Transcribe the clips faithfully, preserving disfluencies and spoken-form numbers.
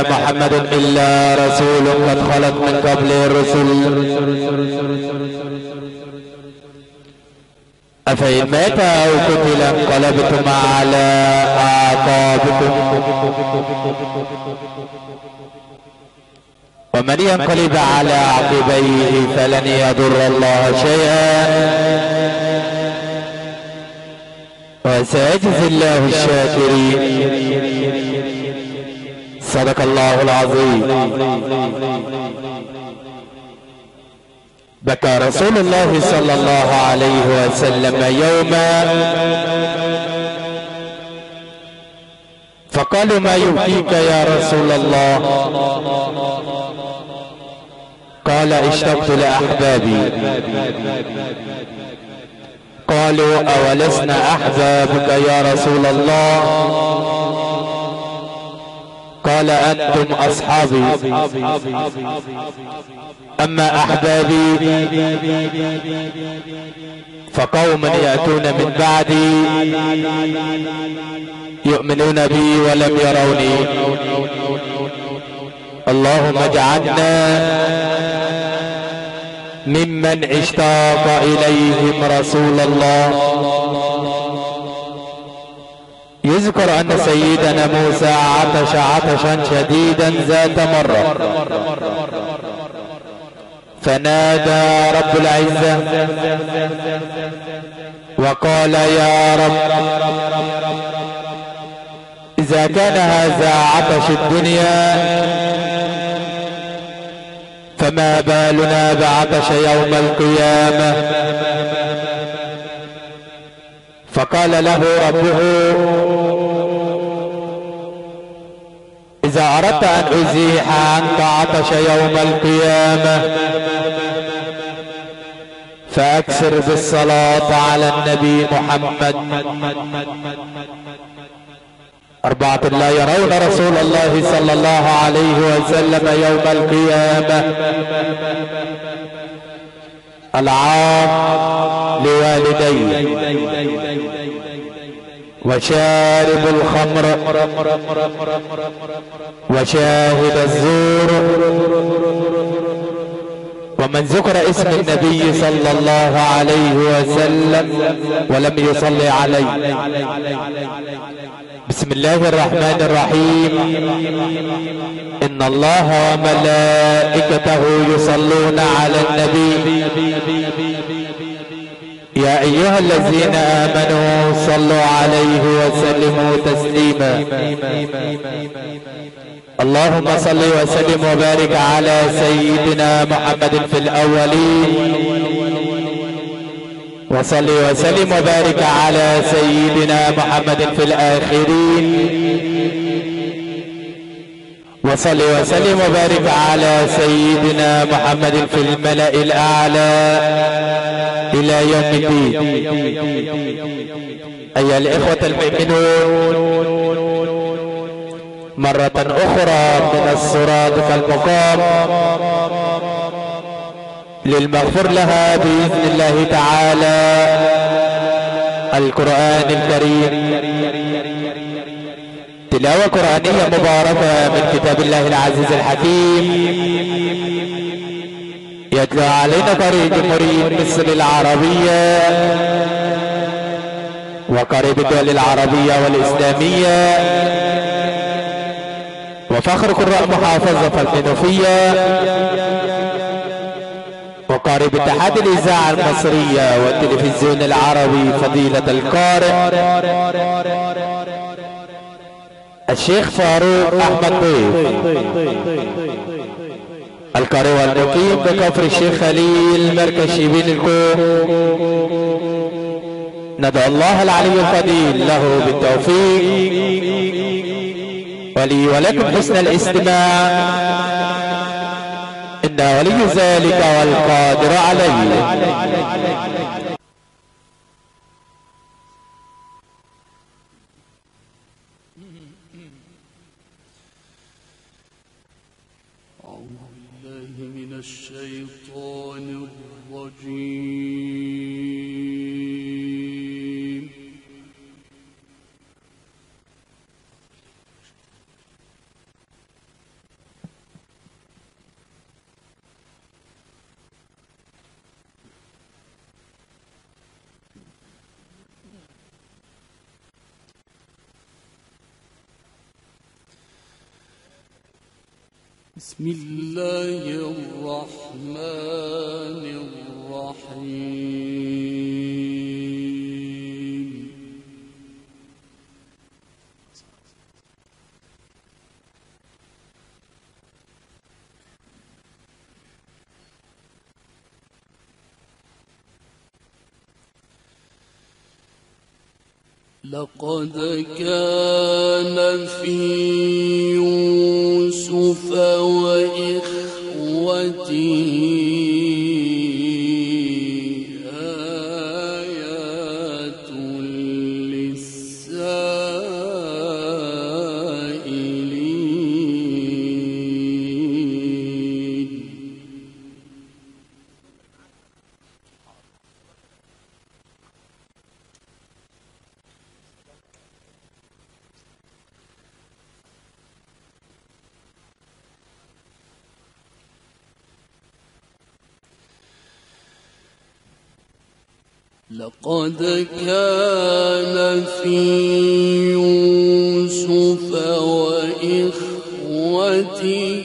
وما محمد إلا رسول قد خلت من قبله الرسل أفإن مات أو قتل انقلبتم على أعقابكم ومن ينقلب على عقبيه فلن يضر الله شيئا وسيجزي الله الشاكرين. صدق الله العظيم. بكى رسول الله صلى الله عليه وسلم يوما فقالوا ما يبكيك يا رسول الله؟ قال اشتقت لأحبابي. قالوا أولسنا أحبابك يا رسول الله؟ قال أنتم أصحابي أما أحبابي فقوم يأتون من بعدي يؤمنون بي ولم يروني. اللهم اجعلنا ممن اشتاق إليهم رسول الله. يذكر أن سيدنا موسى عطش عطشا شديدا ذات مرة فنادى رب العزة وقال يا رب إذا كان هذا عطش الدنيا فما بالنا بعطش يوم القيامة؟ فقال له ربه إذا أردت أن أزيح عنك عطش يوم القيامة فأكثر بالصلاة على النبي محمد. أربعة لا يرون رسول الله صلى الله عليه وسلم يوم القيامة: العاق لوالديه وشارب الخمر وشاهد الزور ومن ذكر اسم النبي صلى الله عليه وسلم ولم يصلي عليه. بسم الله الرحمن الرحيم. إن الله وملائكته يصلون على النبي يا أيها الذين آمنوا صلوا عليه وسلموا تسليما. اللهم صل وسلم وبارك على سيدنا محمد في الأولين وصل وسلم وبارك على سيدنا محمد في الآخرين وصل وسلم وبارك على سيدنا محمد في الملأ الأعلى إلى يوم الدين. أيها الإخوة المؤمنون، مرة أخرى من الصراط المقام للمغفر لها بإذن الله تعالى القرآن الكريم، تلاوة قرآنية مباركة من كتاب الله العزيز الحكيم، يتلو علينا قريب جمهورية مصر العربية وقريب الدول العربية والإسلامية وفخر قراء محافظة المنوفية وقارب اتحاد الإذاعة المصرية والتلفزيون العربي فضيلة القارئ الشيخ فاروق أحمد ضيف القارئ والمقيم بكفر الشيخ خليل مركز شبين الكوم. ندعو الله العلي القدير له بالتوفيق ولي ولكم حسن الاستماع، إنه ولي ذلك والقادر عليه. أعوذ بالله من الشيطان الرجيم. بسم الله الرحمن الرحيم. لقد كان في يوسف وإخوته آيات للسائلين. لقد كان في يوسف وإخوته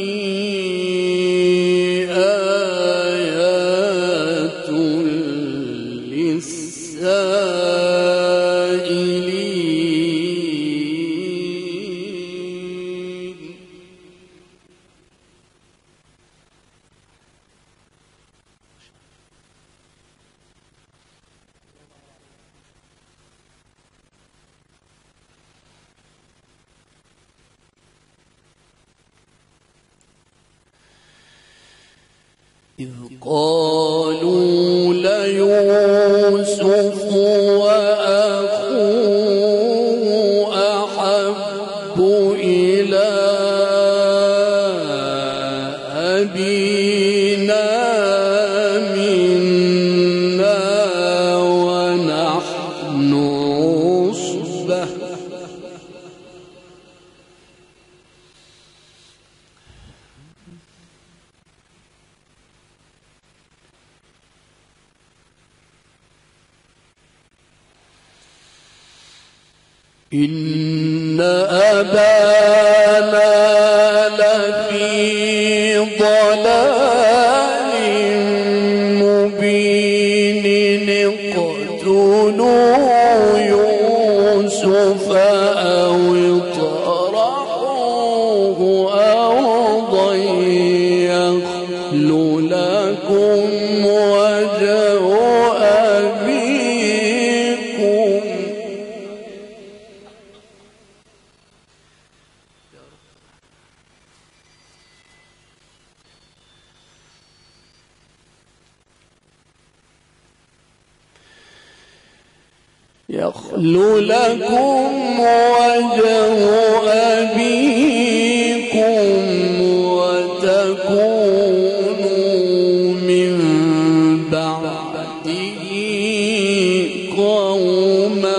آيات للسائلين. إذ قالوا ليوسف وأخوه أحب إلى أبينا منا ونحن عصبة. إن أبانا لفي ضلال مبين. اقتلوا يوسف أو اطرحوه أرضا يخل لكم وجه أبيكم. يخل لكم وجه أبيكم وتكونوا من بعده قوما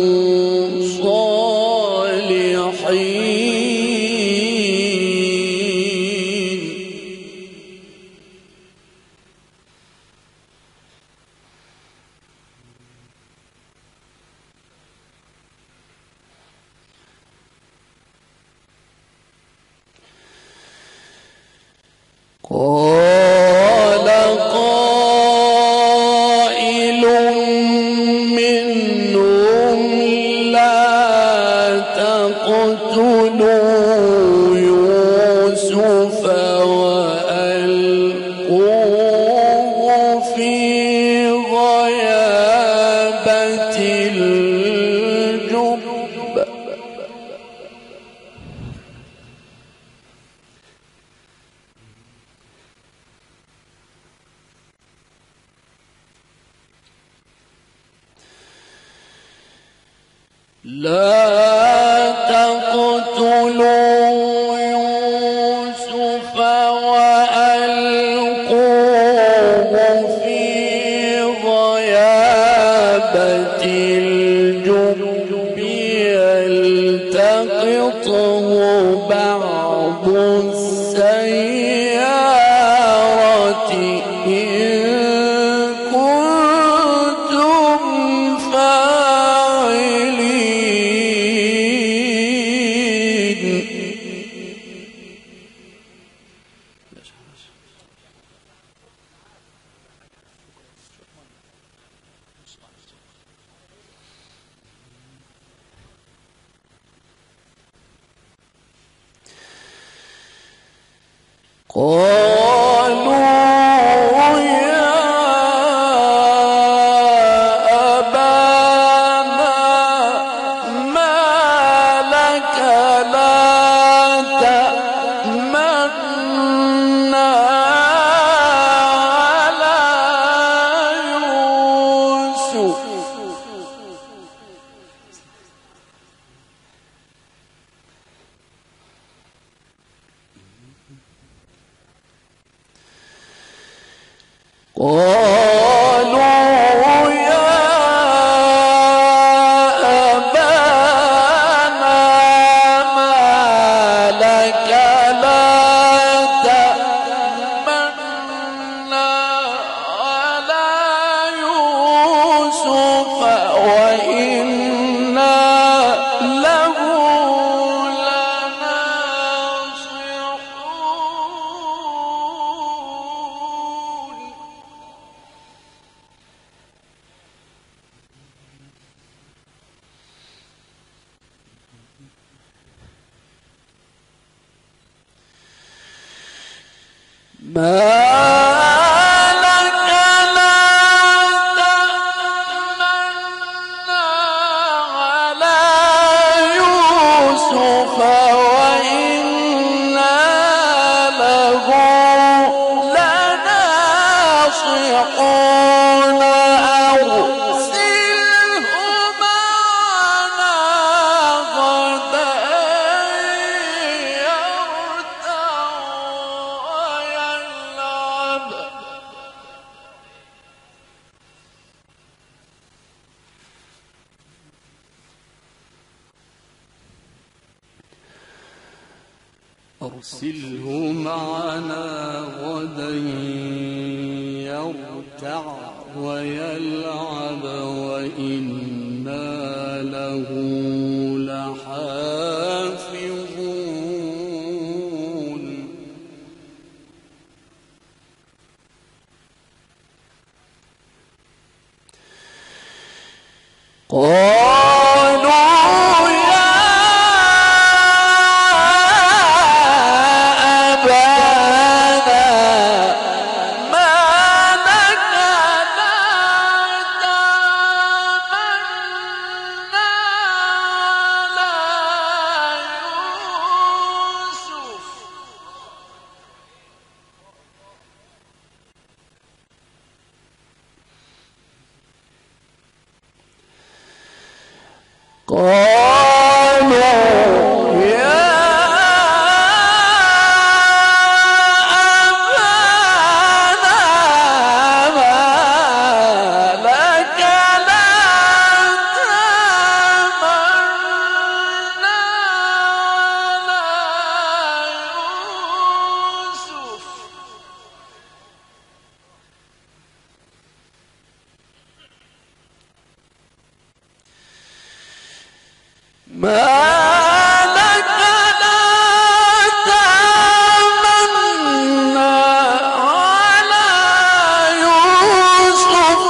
صالحين. قال قائل منهم لا تقتلوا يوسف وألقوه في غيابة الجب. لا تقتلوا يوسف وألقوه في غيابة الجب يلتقطه بعض السيارة إن كنتم فاعلين. قالوا يا أبانا ما لك لا تأمنا على يوسف قالوا يا أبانا ما لك لا تأمنا على يوسف وإنا له ما لك لا تأمنا على يوسف وإنا له لناصحون أرسله معنا غدا يرتع ويلعب أرسله معنا غدا يرتع ويلعب وإنا له لحافظون قالوا يا أبانا ما لك لا تأمنا على يوسف قالوا يا أبانا ما لك لا تأمنا على يوسف ما لك لا تأمنا على يوسف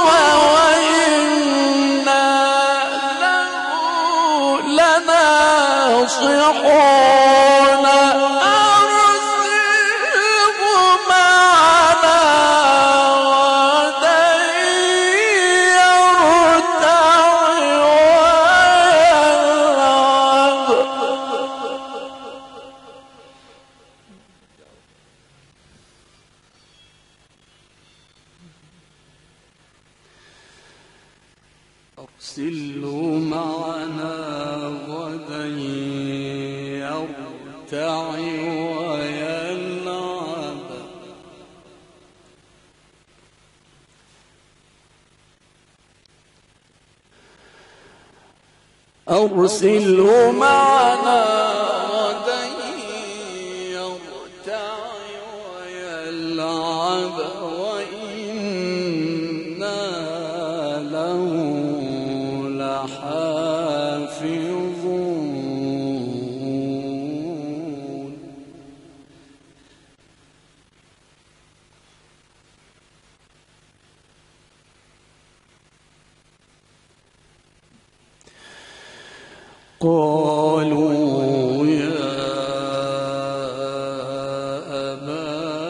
وإنا له لناصحون أرسله معنا غدا يرتع ويلعب أرسله معنا غدا يرتع ويلعب أرسله معنا غدا يرتع ويلعب وإنا له لحافظون قالوا يا أبانا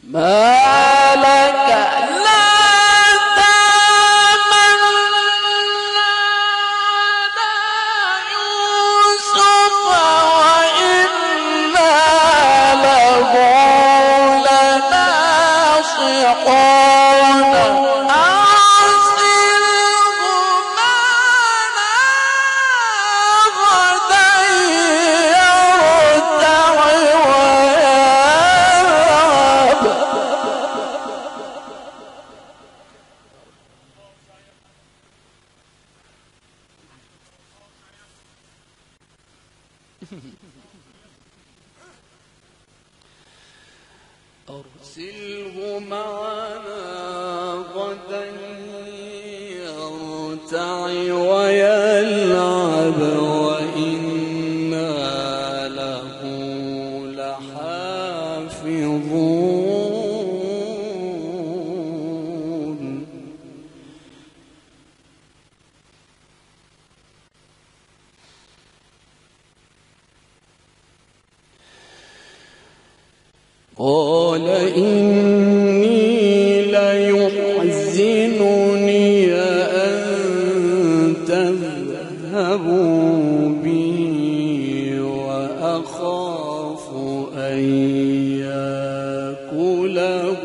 ما لك لا تمنى على يوسف وإنا له لناصحون أرسله معنا غدا يرتع ويلعب. أرسله معنا غدا يرتع ويلعب وإنا له لحافظون. قال إني ليحزنني أن تذهبوا بي وأخاف أن يأكله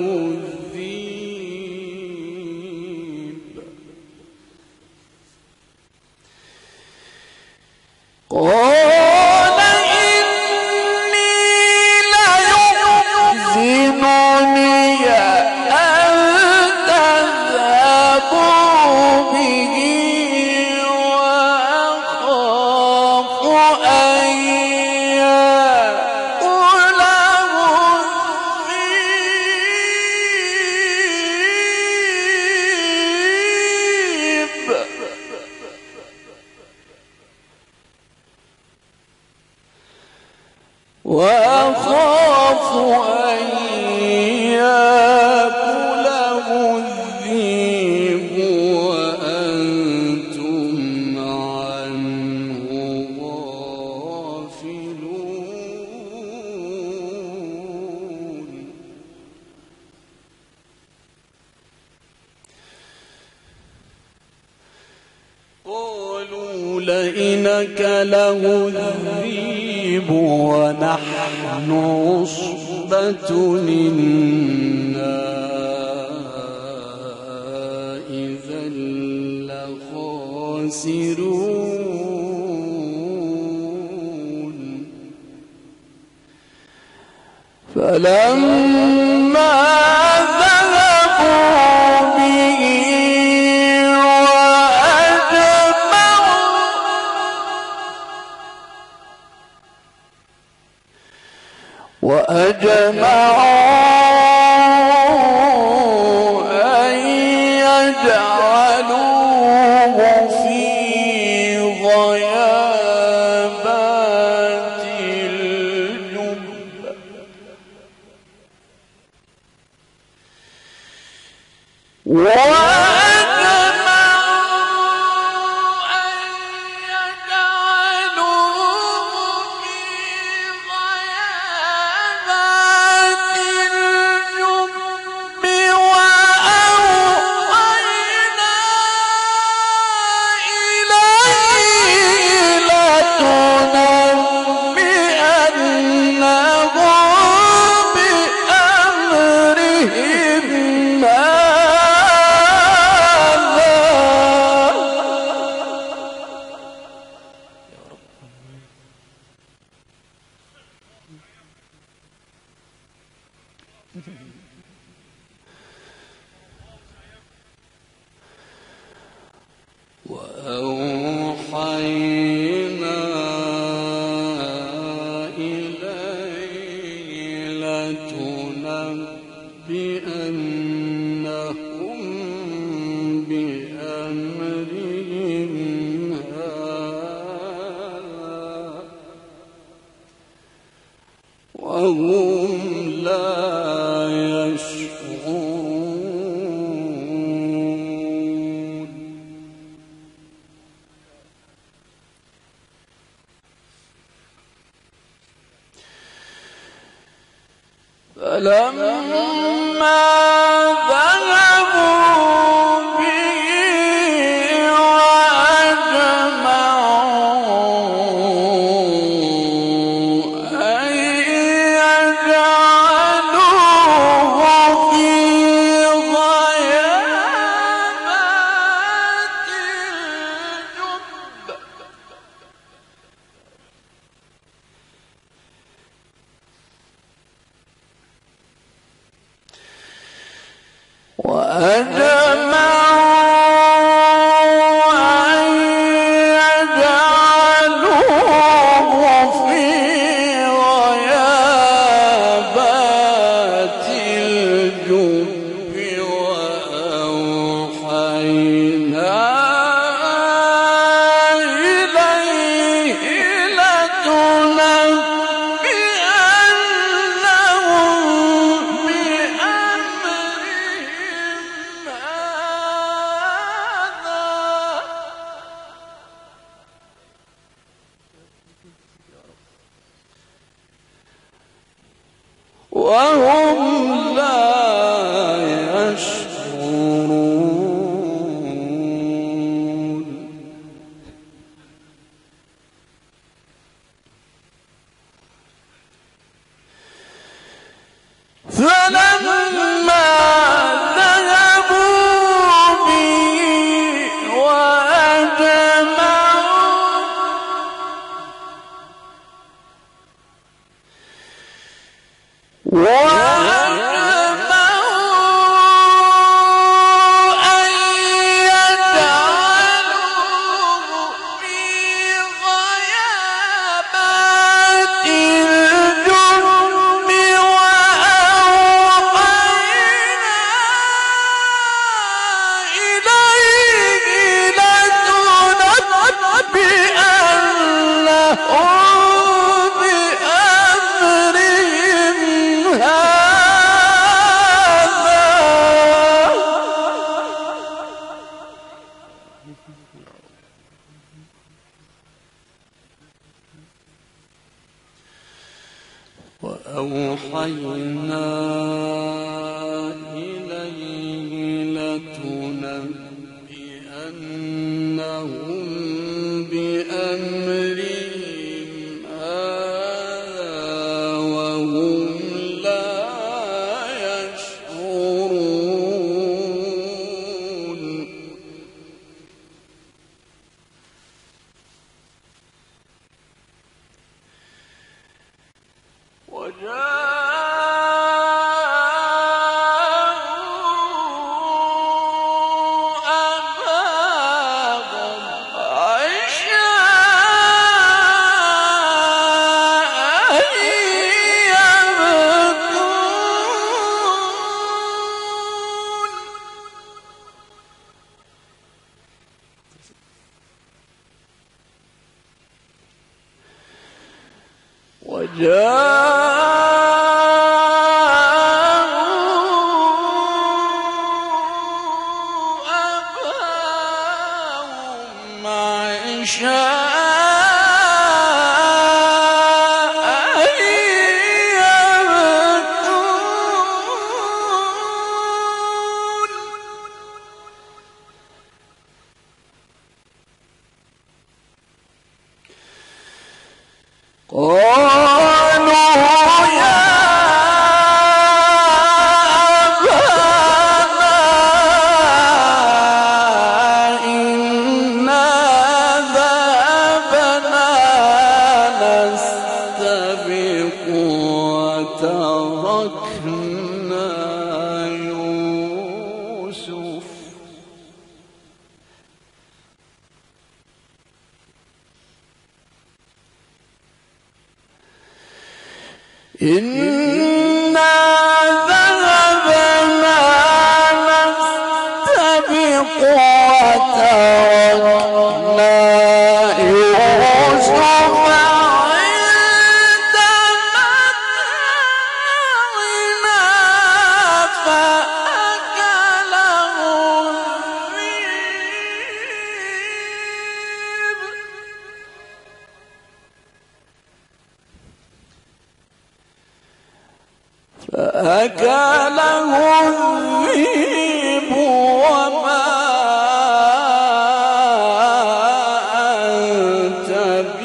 الذئب. قال زنوني أن تذهبوا به وأخاف أن يأكله الذئب. وأخاف أن يأكله الذئب وأنتم عنه غافلون. قالوا لئن أكله الذئب ونحن عصبة إنا إذا لخاسرون. فلما ذهبوا به وأجمعوا أن يجعلوه في غيابات الجب وأوحينا إليه لتنبئنهم بأمرهم هذا وهم لا يشعرون. فلما ذهبوا به وأجمعوا أن يجعلوه في غيابات الجب وأجمعوا أن يجعلوه في غيابات الجب وأوحينا إليه لتنبئنهم بأمرهم هذا وهم لا يشعرون. فلما ذهبوا به وأجمعوا أن يجعلوه في غيابات الجب وأوحينا إليه لتنبئنهم بأمرهم هذا وأوحينا إليه لتنبئنهم بأمرهم هذا وهم لا يشعرون. وجاءوا أباهم عشاء يبكون. قالوا يا أبانا إنا ذهبنا نستبق وتركنا يوسف إنا ذهبنا نستبق وتركنا يوسف عند متاعنا فأكله الذئب. أكله الذئب وما أنت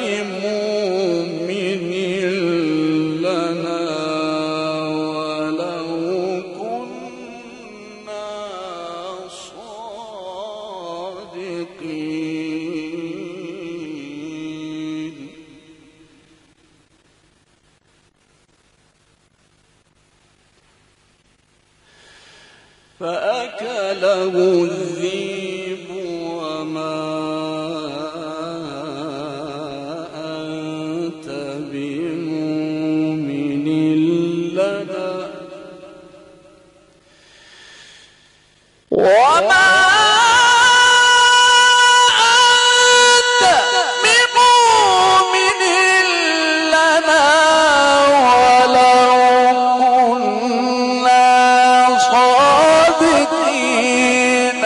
بمؤمن لنا ولو كنا صادقين. فأكله الذئب وما أنت بمؤمن لنا وما أنت بمؤمن لنا ولو كنا صادقين.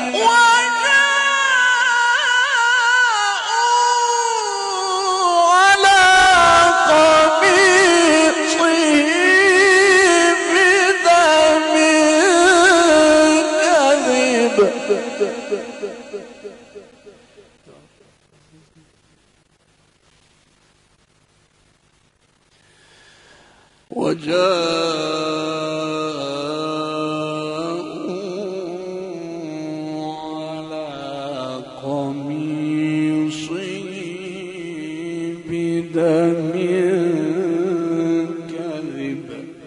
وجاءوا على قميصه بدم كذب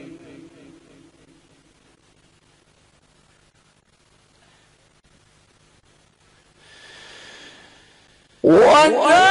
وجاءوا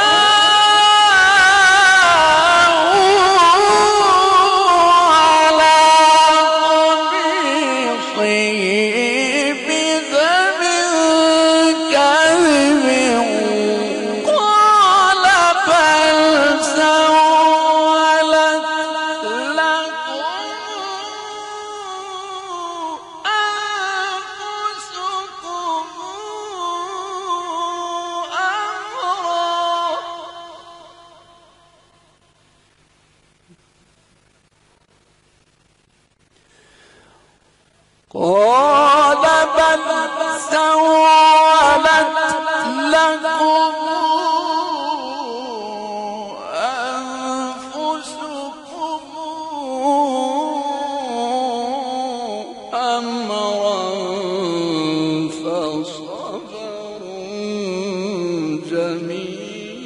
قال بل سولت لكم أنفسكم أمرا فصبر جميل.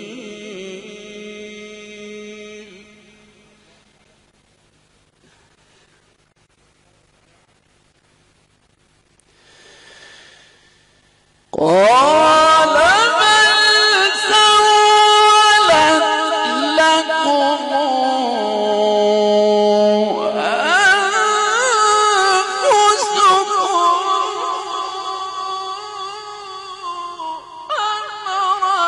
قال بل سولت لكم أنفسكم أمرا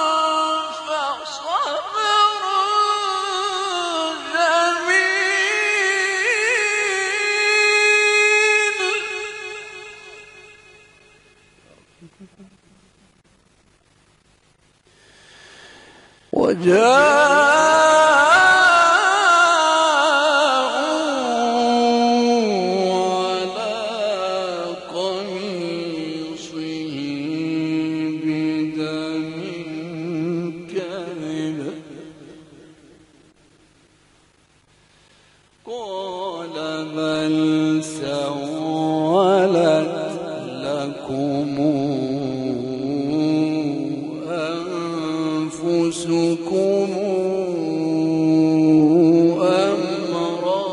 فصبر جميل. وجاءوا على قميصه بدم كذب قال بل سولت لكم أنفسكم أمرا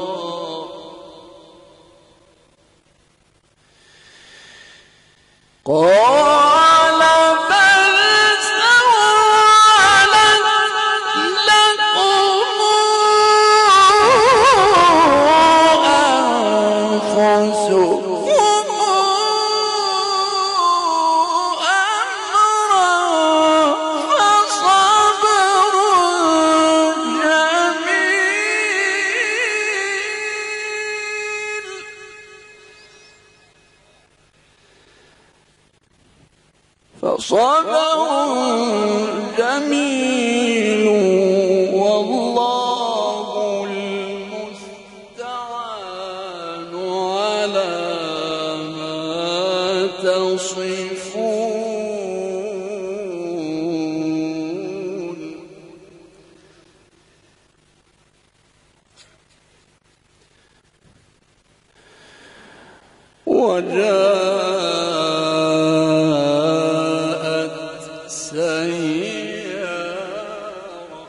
قال بل سولت لكم أنفسكم أمرا فصبر جميل. فصبر جميل والله المستعان تصفون وجاءت سيارة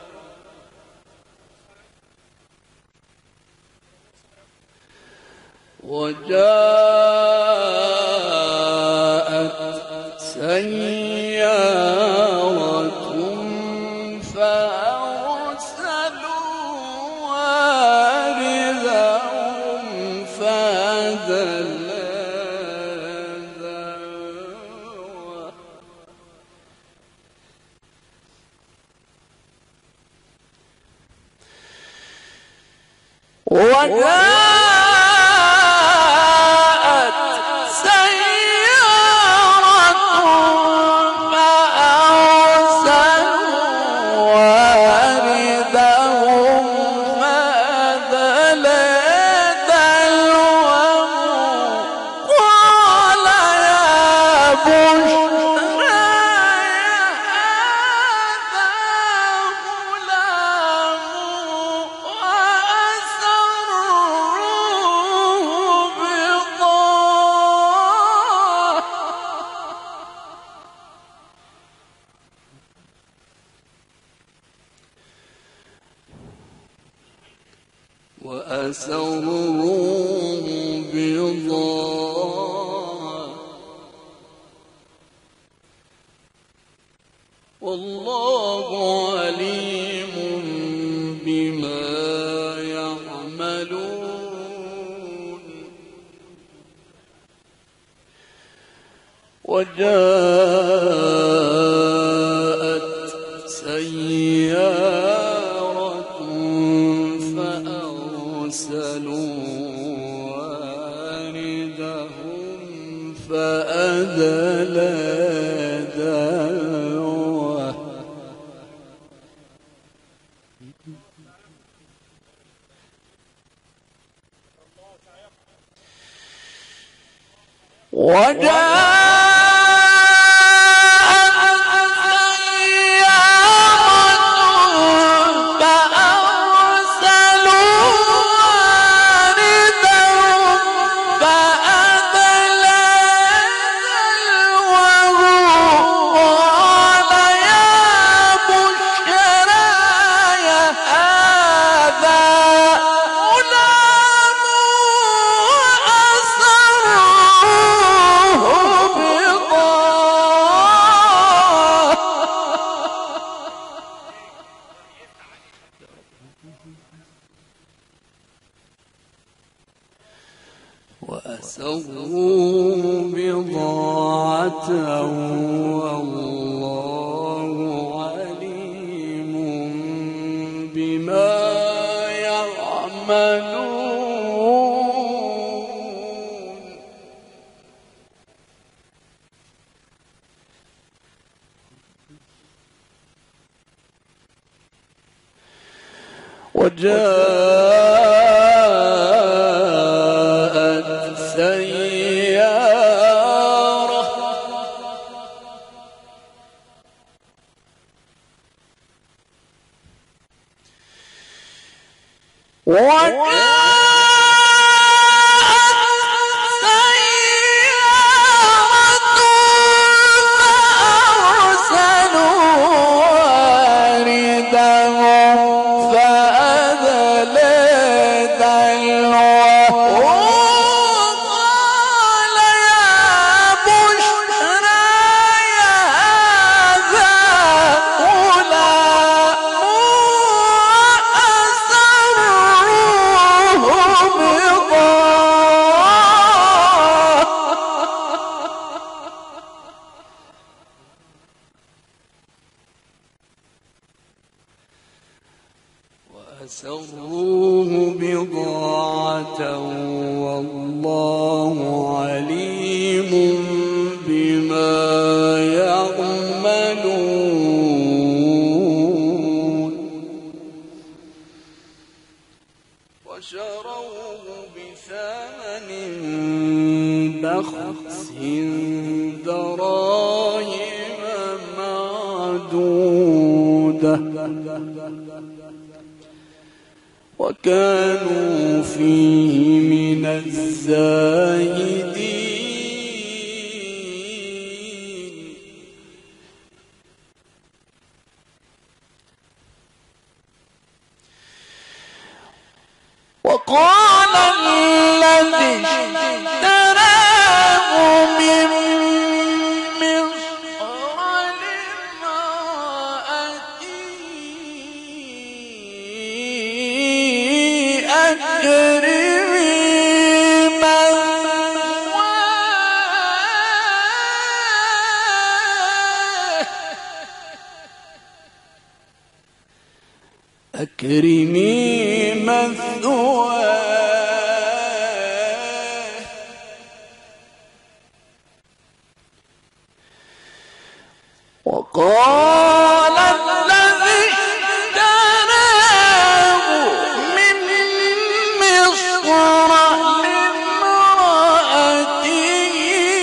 وجاءت سيارة فأرسلوا واردهم فأدلى دلوه وجاءت سيارة فأرسلوا واردهم فأدلى دلوه قال يا بشرى هذا غلام وأسروه بضاعة وأسروه بضاعة والله عليم بما يعملون وجاءت سيارة فأرسلوا واردهم فأدلى دلوه وأسروا بضاعة والله عليم بما يعملون وجاءت سيارة وأسروه بضاعة والله عليم بما يعملون وشروه بثمن بخس وكانوا فيه من الزاهدين وقال الذي اشتراه من مصر لامرأته أكرمي مثواه أكرمي مثواه وقال الذي اشتراه من مصر لامرأته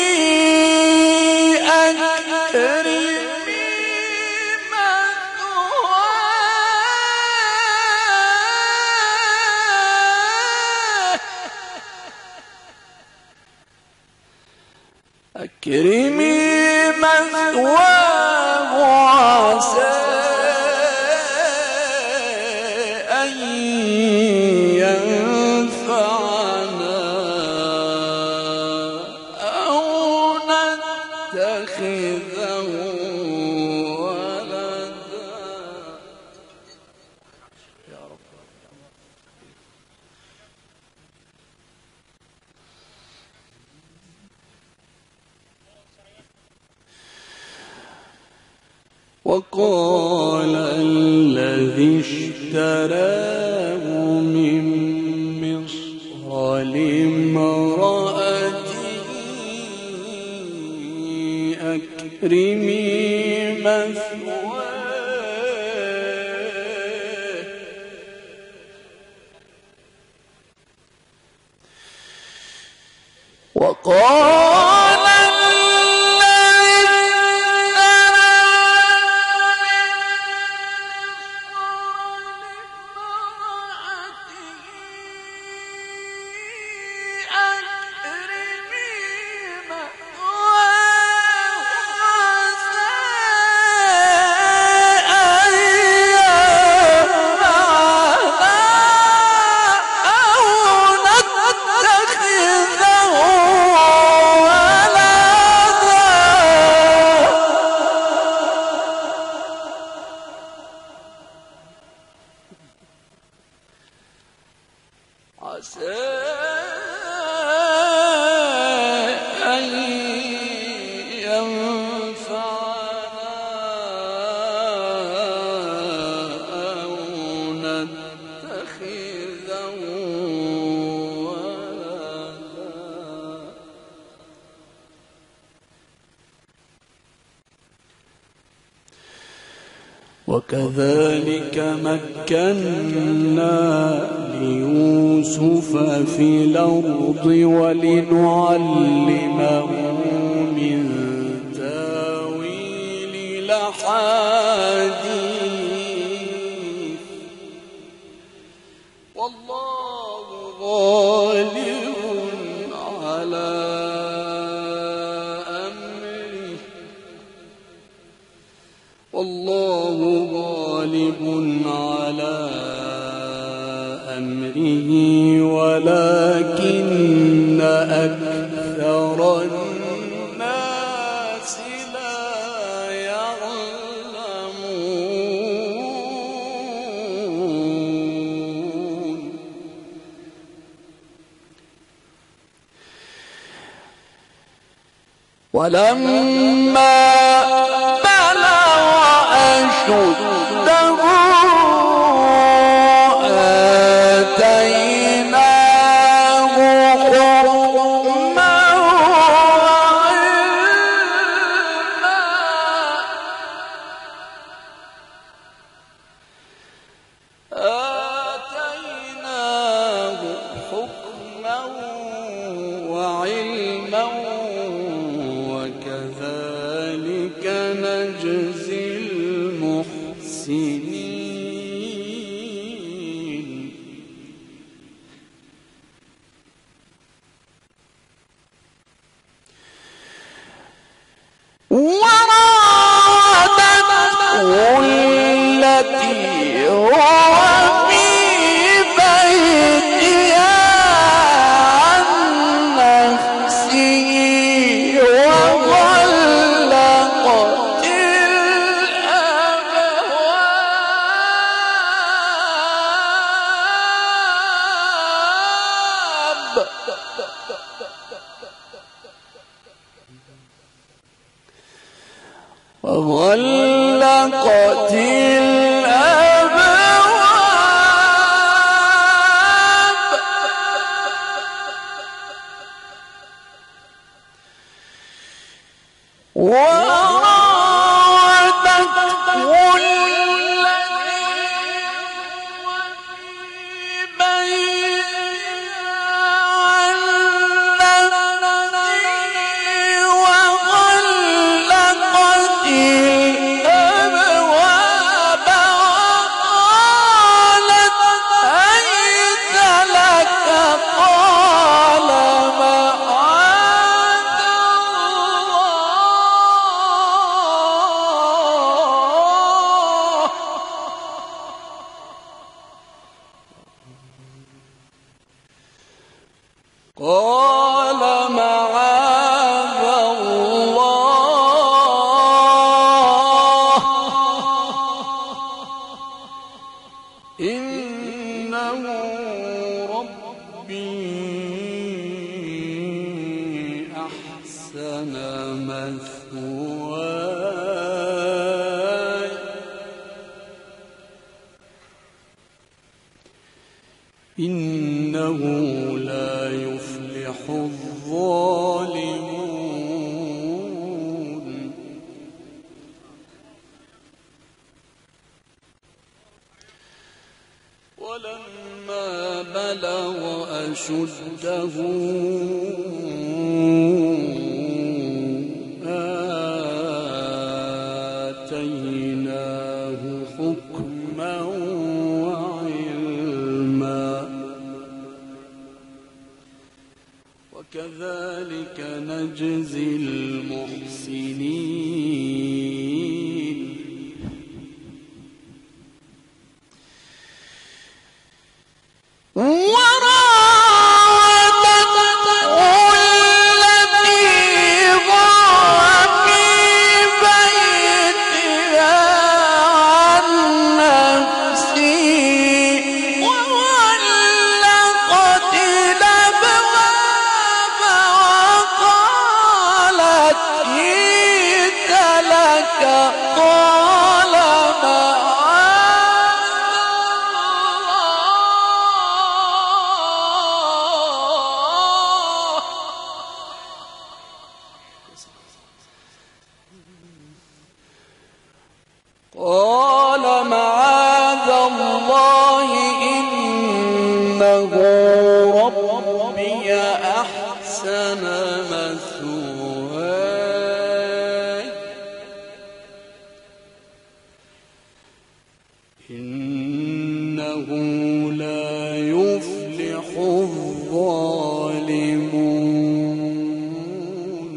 أكرمي مثواه أكرمي مثواه عسى أن ينفعنا أو نتخذه ولدا. يا رب وقال الذي اشتراه من مصر لامرأته أكرمي مثواه وقال عسى أن ينفعنا أو نتخذه ولدا. وكذلك مكنا ليوسف في الأرض ولنعلمه من تاويل الأحاديث والله غالب على أمره والله غالب على أمره ولكن أكثر الناس لا يعلمون. ولما بلغ أشده آتيناه حكما وعلما وعلما وكذلك وغلقت الأبواب وراودت كل قال معاذ الله إنه ربي أحسن مثواي إنه لا يفلح الظالمون ولما بلغ أشده آتيناه حكما وكذلك نجزي المحسنين وراودته التي ظهر في بيتها عن نفسه وغلقت الأبواب وقالت هيت لك قال قال معاذ الله إنه ربي أحسن مثواي إنه لا يفلح الظالمون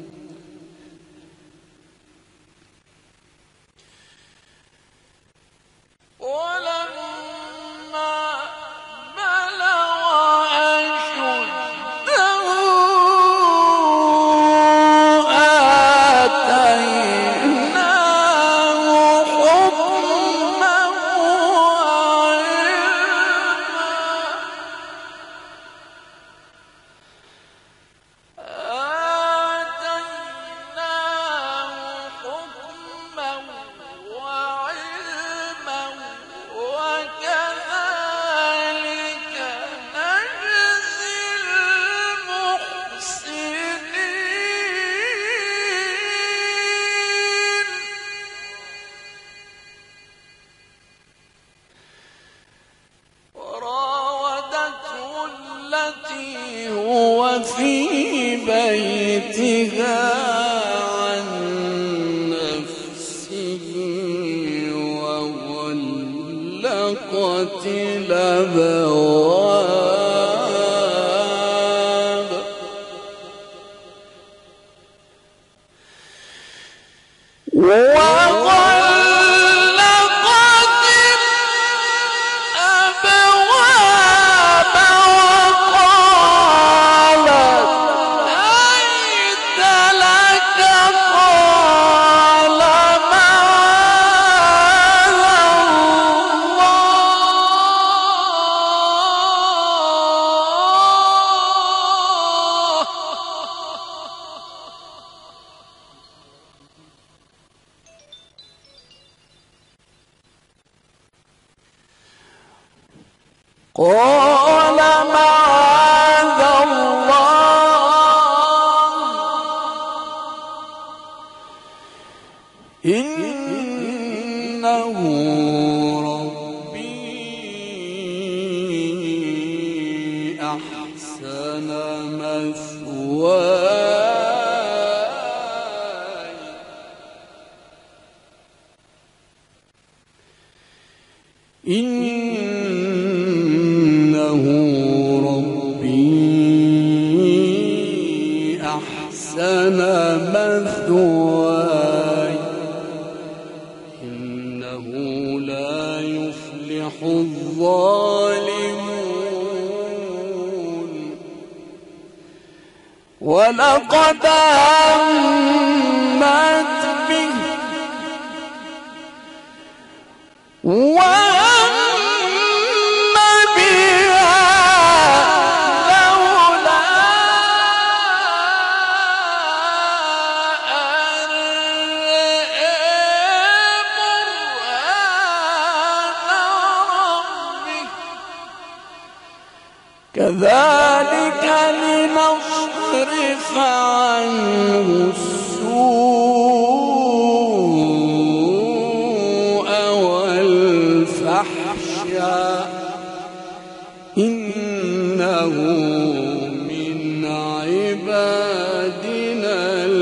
ولما بلغ أشده آتيناه حكما وعلما وكذلك نجزي المحسنين وراودته التي هو في بيتها عن نفسه وغلقت الأبواب وغلقت الأبواب وقالت هيت لك قال معاذ الله قال معاذ الله إنه ربي أحسن مثواي إنه ربي أحسن مثواي إنه لا يفلح الظالمون ولقد همت به وهم بها لولا أن رأى برهان ربه كذلك لنصرف عنه السوء والفحشاء إنه من عبادنا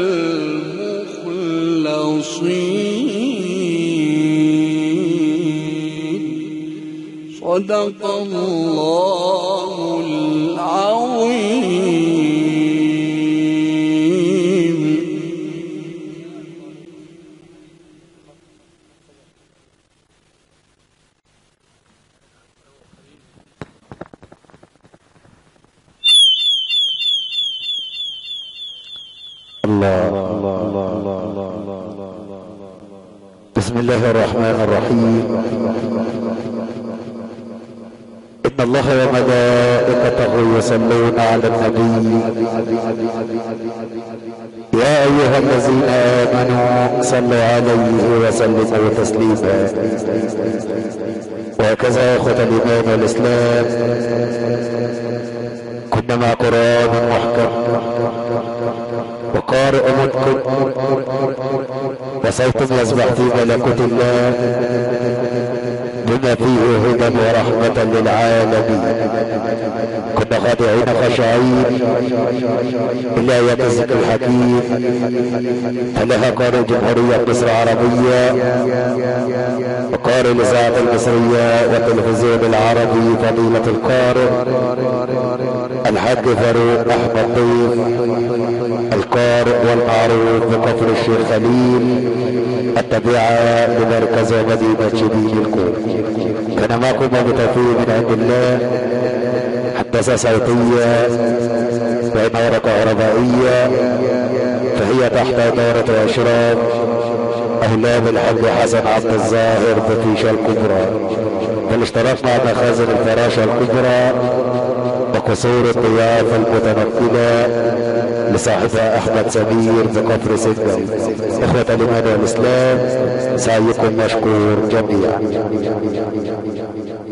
المخلصين صدق الله العظيم. الله الله الله الله بسم الله الرحمن الرحيم. إن الله وملائكته يصلون على النبي يا أيها الذين آمنوا صلوا عليه وسلموا تسليما. وهكذا أخوة الإيمان والإسلام كنا مع قرآن محكم وقارئ متقن وصوت يسبح في ملكوت الله بما فيه هدى ورحمة للعالمين. كنا خاضعين خاشعين إلى آيات الذكر الحكيم فلها قارئ جمهورية مصر العربية وقارئ الإذاعة المصرية والتلفزيون العربي فضيلة القارئ الحاج فاروق أحمد ضيف القارئ والمعروف بكفر الشيخ خليل التابعة لمركز مدينة شبين الكون. كان معكم بتوفيق من عند الله حدثة صوتية وإنارة كهربائية فهي تحت إدارة وإشراف أهلام الحاج حسن عبد الظاهر بفيشة الكبرى بالاشتراك مع مخازن الفراشة الكبرى وقصور الضيافة المتنقلة لصاحبها أحمد سمير بكفر سدة. إخوة الإيمان والإسلام سعيكم مشكور جميعا.